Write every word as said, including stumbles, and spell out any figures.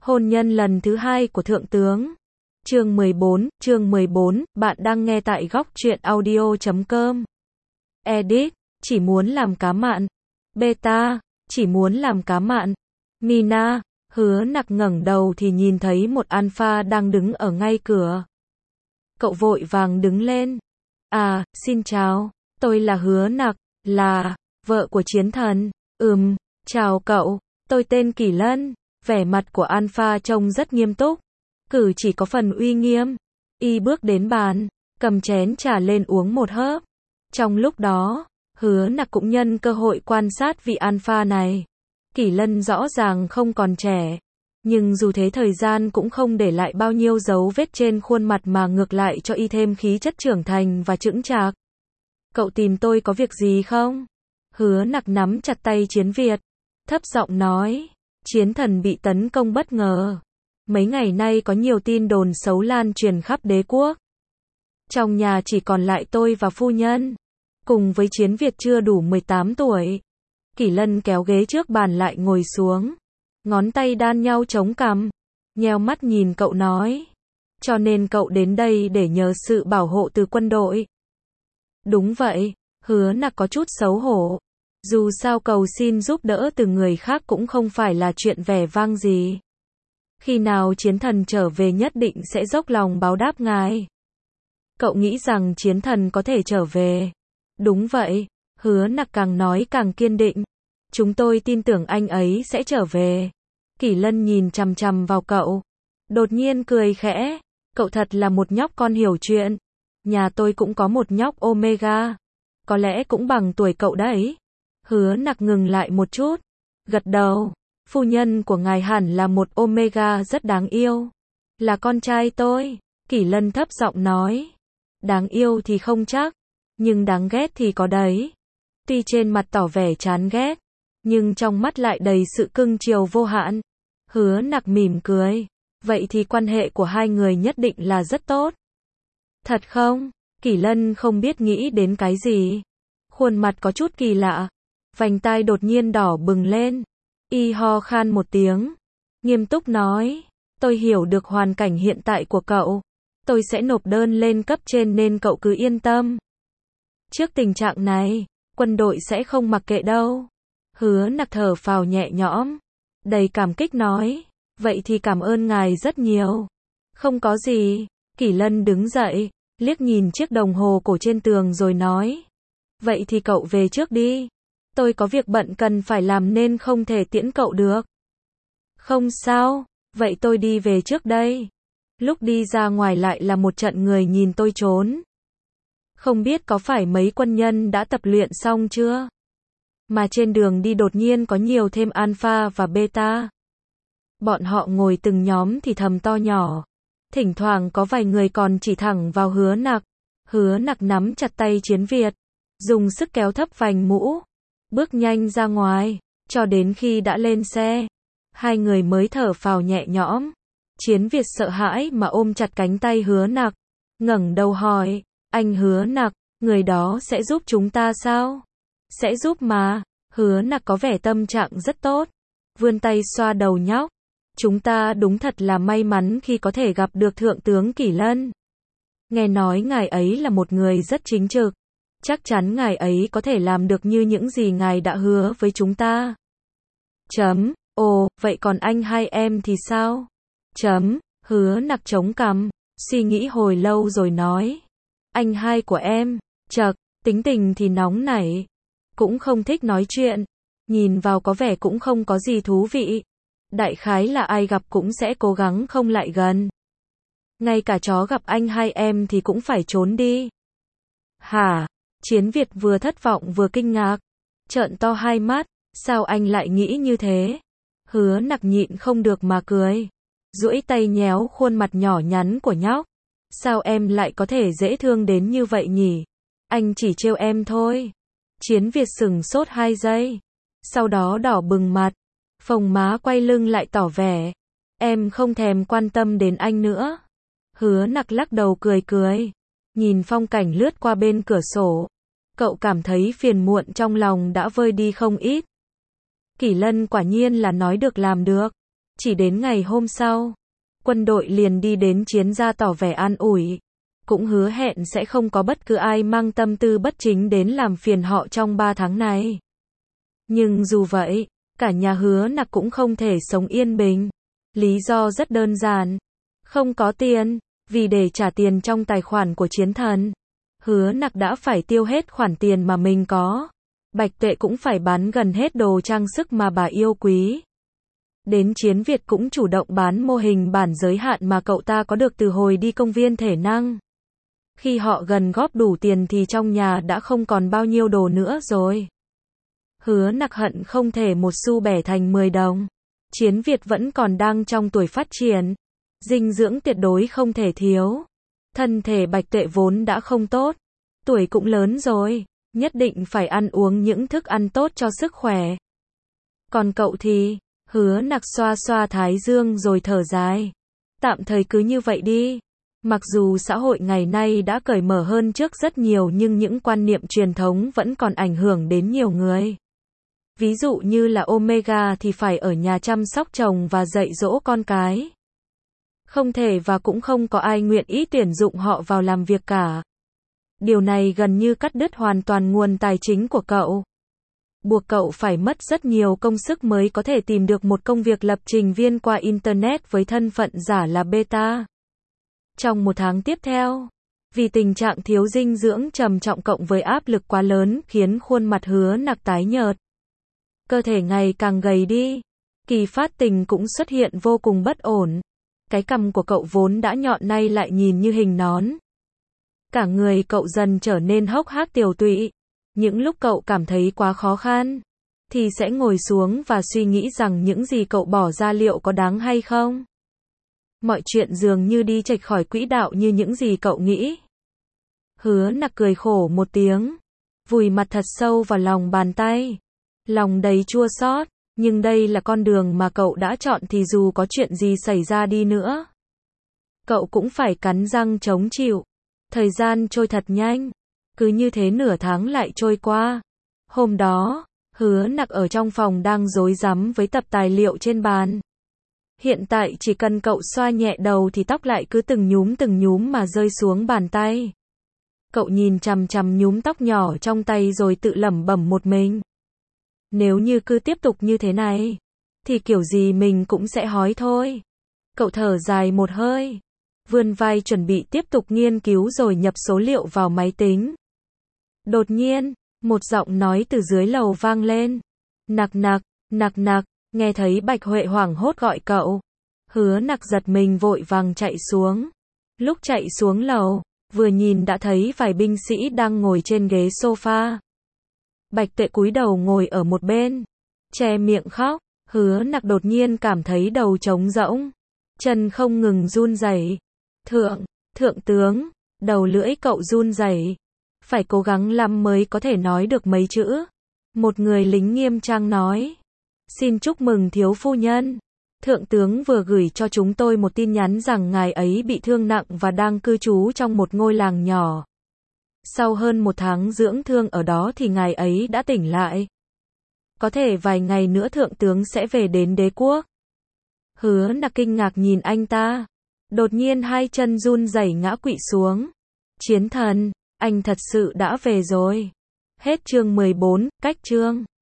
Hôn nhân lần thứ hai của Thượng tướng. Chương mười bốn, chương mười bốn, bạn đang nghe tại góc truyện audio chấm com. Edit, chỉ muốn làm cá mặn. Beta, chỉ muốn làm cá mặn. Mina, Hứa Nặc ngẩng đầu thì nhìn thấy một alpha đang đứng ở ngay cửa. Cậu vội vàng đứng lên. À, xin chào, tôi là Hứa Nặc, là vợ của chiến thần. Ừm, chào cậu, tôi tên Kỳ Lân. Vẻ mặt của alpha trông rất nghiêm túc, cử chỉ có phần uy nghiêm. Y bước đến bàn, cầm chén trà lên uống một hớp. Trong lúc đó, Hứa Nặc cũng nhân cơ hội quan sát vị alpha này. Kỳ Lân rõ ràng không còn trẻ, nhưng dù thế thời gian cũng không để lại bao nhiêu dấu vết trên khuôn mặt mà ngược lại cho y thêm khí chất trưởng thành và chững chạc. Cậu tìm tôi có việc gì không? Hứa Nặc nắm chặt tay Chiến Việt, thấp giọng nói. Chiến thần bị tấn công bất ngờ. Mấy ngày nay có nhiều tin đồn xấu lan truyền khắp đế quốc. Trong nhà chỉ còn lại tôi và phu nhân, cùng với Chiến Việt chưa đủ mười tám tuổi. Kỳ Lân kéo ghế trước bàn lại ngồi xuống, ngón tay đan nhau chống cằm, nheo mắt nhìn cậu nói. Cho nên cậu đến đây để nhờ sự bảo hộ từ quân đội. Đúng vậy, Hứa Nặc có chút xấu hổ. Dù sao cầu xin giúp đỡ từ người khác cũng không phải là chuyện vẻ vang gì. Khi nào chiến thần trở về nhất định sẽ dốc lòng báo đáp ngài. Cậu nghĩ rằng chiến thần có thể trở về? Đúng vậy, Hứa Nặc càng nói càng kiên định. Chúng tôi tin tưởng anh ấy sẽ trở về. Kỳ Lân nhìn chằm chằm vào cậu, đột nhiên cười khẽ. Cậu thật là một nhóc con hiểu chuyện. Nhà tôi cũng có một nhóc Omega. Có lẽ cũng bằng tuổi cậu đấy. Hứa Nặc ngừng lại một chút, gật đầu. Phu nhân của ngài hẳn là một Omega rất đáng yêu. Là con trai tôi. Kỳ Lân thấp giọng nói. Đáng yêu thì không chắc, nhưng đáng ghét thì có đấy. Tuy trên mặt tỏ vẻ chán ghét, nhưng trong mắt lại đầy sự cưng chiều vô hạn. Hứa Nặc mỉm cười. Vậy thì quan hệ của hai người nhất định là rất tốt. Thật không? Kỳ Lân không biết nghĩ đến cái gì. Khuôn mặt có chút kỳ lạ. Vành tai đột nhiên đỏ bừng lên. Y ho khan một tiếng, nghiêm túc nói. Tôi hiểu được hoàn cảnh hiện tại của cậu. Tôi sẽ nộp đơn lên cấp trên nên cậu cứ yên tâm. Trước tình trạng này, quân đội sẽ không mặc kệ đâu. Hứa Nặc thở phào nhẹ nhõm, đầy cảm kích nói. Vậy thì cảm ơn ngài rất nhiều. Không có gì. Kỳ Lân đứng dậy, liếc nhìn chiếc đồng hồ cổ trên tường rồi nói. Vậy thì cậu về trước đi. Tôi có việc bận cần phải làm nên không thể tiễn cậu được. Không sao, vậy tôi đi về trước đây. Lúc đi ra ngoài lại là một trận người nhìn tôi trốn. Không biết có phải mấy quân nhân đã tập luyện xong chưa? Mà trên đường đi đột nhiên có nhiều thêm alpha và beta. Bọn họ ngồi từng nhóm thì thầm to nhỏ. Thỉnh thoảng có vài người còn chỉ thẳng vào Hứa Nặc. Hứa Nặc nắm chặt tay Chiến Việt, dùng sức kéo thấp vành mũ, bước nhanh ra ngoài, cho đến khi đã lên xe, hai người mới thở phào nhẹ nhõm. Chiến Việt sợ hãi mà ôm chặt cánh tay Hứa Nặc, ngẩng đầu hỏi, anh Hứa Nặc, người đó sẽ giúp chúng ta sao? Sẽ giúp mà. Hứa Nặc có vẻ tâm trạng rất tốt, vươn tay xoa đầu nhóc. Chúng ta đúng thật là may mắn khi có thể gặp được Thượng tướng Kỳ Lân. Nghe nói ngài ấy là một người rất chính trực. Chắc chắn ngài ấy có thể làm được như những gì ngài đã hứa với chúng ta. Chấm, ồ, vậy còn anh hai em thì sao? Chấm, Hứa Nặc chống cằm, suy nghĩ hồi lâu rồi nói. Anh hai của em, chậc, tính tình thì nóng nảy, cũng không thích nói chuyện, nhìn vào có vẻ cũng không có gì thú vị. Đại khái là ai gặp cũng sẽ cố gắng không lại gần. Ngay cả chó gặp anh hai em thì cũng phải trốn đi. Hả? Chiến Việt vừa thất vọng vừa kinh ngạc, trợn to hai mắt, sao anh lại nghĩ như thế? Hứa Nặc nhịn không được mà cười, duỗi tay nhéo khuôn mặt nhỏ nhắn của nhóc. Sao em lại có thể dễ thương đến như vậy nhỉ? Anh chỉ trêu em thôi. Chiến Việt sững sốt hai giây, sau đó đỏ bừng mặt, phồng má quay lưng lại tỏ vẻ. Em không thèm quan tâm đến anh nữa. Hứa Nặc lắc đầu cười cười, nhìn phong cảnh lướt qua bên cửa sổ. Cậu cảm thấy phiền muộn trong lòng đã vơi đi không ít. Kỳ Lân quả nhiên là nói được làm được. Chỉ đến ngày hôm sau, quân đội liền đi đến chiến gia tỏ vẻ an ủi, cũng hứa hẹn sẽ không có bất cứ ai mang tâm tư bất chính đến làm phiền họ trong ba tháng này. Nhưng dù vậy, cả nhà Hứa Nặc cũng không thể sống yên bình. Lý do rất đơn giản, không có tiền, vì để trả tiền trong tài khoản của chiến thần, Hứa Nặc đã phải tiêu hết khoản tiền mà mình có. Bạch Tuệ cũng phải bán gần hết đồ trang sức mà bà yêu quý. Đến Chiến Việt cũng chủ động bán mô hình bản giới hạn mà cậu ta có được từ hồi đi công viên thể năng. Khi họ gần góp đủ tiền thì trong nhà đã không còn bao nhiêu đồ nữa rồi. Hứa Nặc hận không thể một xu bẻ thành mười đồng. Chiến Việt vẫn còn đang trong tuổi phát triển. Dinh dưỡng tuyệt đối không thể thiếu. Thân thể Bạch Tuệ vốn đã không tốt. Tuổi cũng lớn rồi. Nhất định phải ăn uống những thức ăn tốt cho sức khỏe. Còn cậu thì, Hứa Nặc xoa xoa thái dương rồi thở dài. Tạm thời cứ như vậy đi. Mặc dù xã hội ngày nay đã cởi mở hơn trước rất nhiều nhưng những quan niệm truyền thống vẫn còn ảnh hưởng đến nhiều người. Ví dụ như là Omega thì phải ở nhà chăm sóc chồng và dạy dỗ con cái. Không thể và cũng không có ai nguyện ý tuyển dụng họ vào làm việc cả. Điều này gần như cắt đứt hoàn toàn nguồn tài chính của cậu. Buộc cậu phải mất rất nhiều công sức mới có thể tìm được một công việc lập trình viên qua Internet với thân phận giả là beta. Trong một tháng tiếp theo, vì tình trạng thiếu dinh dưỡng trầm trọng cộng với áp lực quá lớn khiến khuôn mặt Hứa Nặc tái nhợt. Cơ thể ngày càng gầy đi. Kỳ phát tình cũng xuất hiện vô cùng bất ổn. Cái cằm của cậu vốn đã nhọn nay lại nhìn như hình nón. Cả người cậu dần trở nên hốc hác tiều tụy. Những lúc cậu cảm thấy quá khó khăn, thì sẽ ngồi xuống và suy nghĩ rằng những gì cậu bỏ ra liệu có đáng hay không. Mọi chuyện dường như đi chệch khỏi quỹ đạo như những gì cậu nghĩ. Hứa Nặc cười khổ một tiếng, vùi mặt thật sâu vào lòng bàn tay. Lòng đầy chua xót, nhưng đây là con đường mà cậu đã chọn thì dù có chuyện gì xảy ra đi nữa, cậu cũng phải cắn răng chống chịu. Thời gian trôi thật nhanh. Cứ như thế nửa tháng lại trôi qua. Hôm đó, Hứa Nặc ở trong phòng đang rối rắm với tập tài liệu trên bàn. Hiện tại chỉ cần cậu xoa nhẹ đầu thì tóc lại cứ từng nhúm từng nhúm mà rơi xuống bàn tay. Cậu nhìn chằm chằm nhúm tóc nhỏ trong tay rồi tự lẩm bẩm một mình. Nếu như cứ tiếp tục như thế này, thì kiểu gì mình cũng sẽ hói thôi. Cậu thở dài một hơi, vươn vai chuẩn bị tiếp tục nghiên cứu rồi nhập số liệu vào máy tính. Đột nhiên, một giọng nói từ dưới lầu vang lên. Nặc nặc, nặc nặc, nghe thấy Bạch Huệ hoảng hốt gọi cậu. Hứa Nặc giật mình vội vàng chạy xuống. Lúc chạy xuống lầu, vừa nhìn đã thấy vài binh sĩ đang ngồi trên ghế sofa. Bạch Tuệ cúi đầu ngồi ở một bên, che miệng khóc. Hứa Nặc đột nhiên cảm thấy đầu trống rỗng, chân không ngừng run rẩy. Thượng, thượng tướng, đầu lưỡi cậu run rẩy. Phải cố gắng lắm mới có thể nói được mấy chữ. Một người lính nghiêm trang nói. Xin chúc mừng thiếu phu nhân. Thượng tướng vừa gửi cho chúng tôi một tin nhắn rằng ngài ấy bị thương nặng và đang cư trú trong một ngôi làng nhỏ. Sau hơn một tháng dưỡng thương ở đó thì ngài ấy đã tỉnh lại. Có thể vài ngày nữa thượng tướng sẽ về đến đế quốc. Hứa Nặc kinh ngạc nhìn anh ta. Đột nhiên hai chân run rẩy ngã quỵ xuống. Chiến thần, anh thật sự đã về rồi. Hết chương mười bốn, cách chương.